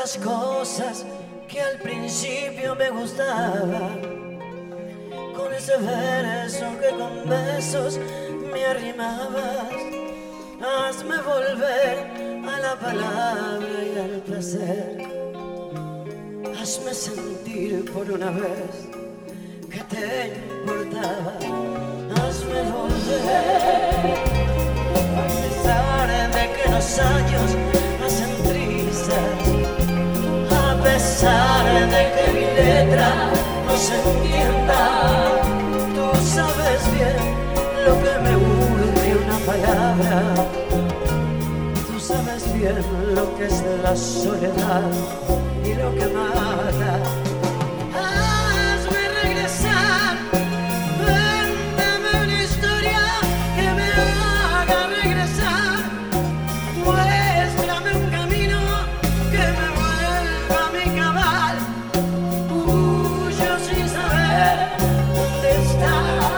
las cosas que al principio me gustaban, con ese verso que con besos me arrimabas. Hazme volver a la palabra y al placer. Hazme sentir por una vez que te importaba. Hazme volver, a pesar de que los años hacen trizas, a pesar de que mi letra no se entienda. Tú sabes bien lo que me urge una palabra. Tú sabes bien lo que es la soledad y lo que mata. Hazme regresar, cuéntame una historia que me haga regresar. Muéstrame un camino que me vuelva a mi cabal. Huyo sin saber dónde estás.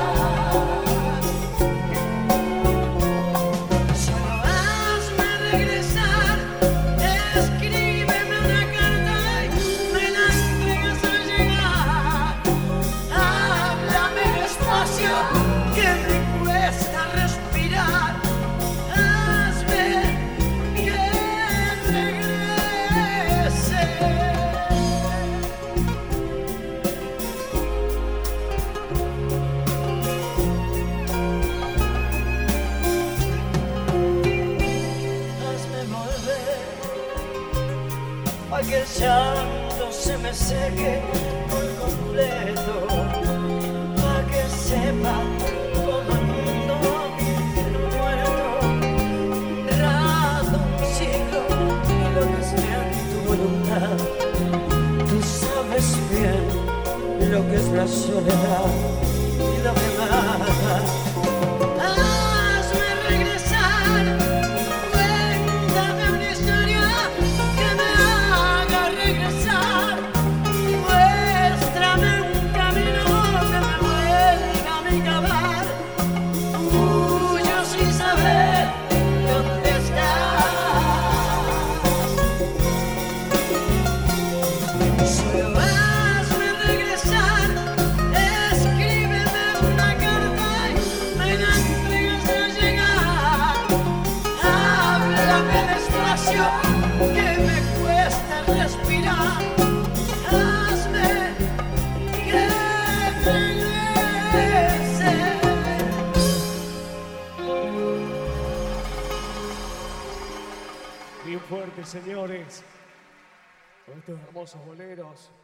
Solo hazme regresar, escríbeme una carta y me la entregas al llegar. Háblame despacio que me cuesta respirar. Hazme que regrese. Hazme volver a que el llanto se me seque por completo, a que sepa todo el mundo que no he muerto. Un rato, un siglo y lo que sea tu voluntad. Tú sabes bien lo que es la soledad y lo que mata. Hazme regresar, cuéntame una historia que me haga regresar. Muéstrame un camino que me vuelva a mi cabal. Huyo sin saber dónde estás. Solo hazme regresar, escríbeme una carta y me la entregas al llegar. Háblame despacio que me cuesta respirar. Hazme que regrese. Bien fuerte, señores, con estos hermosos boleros.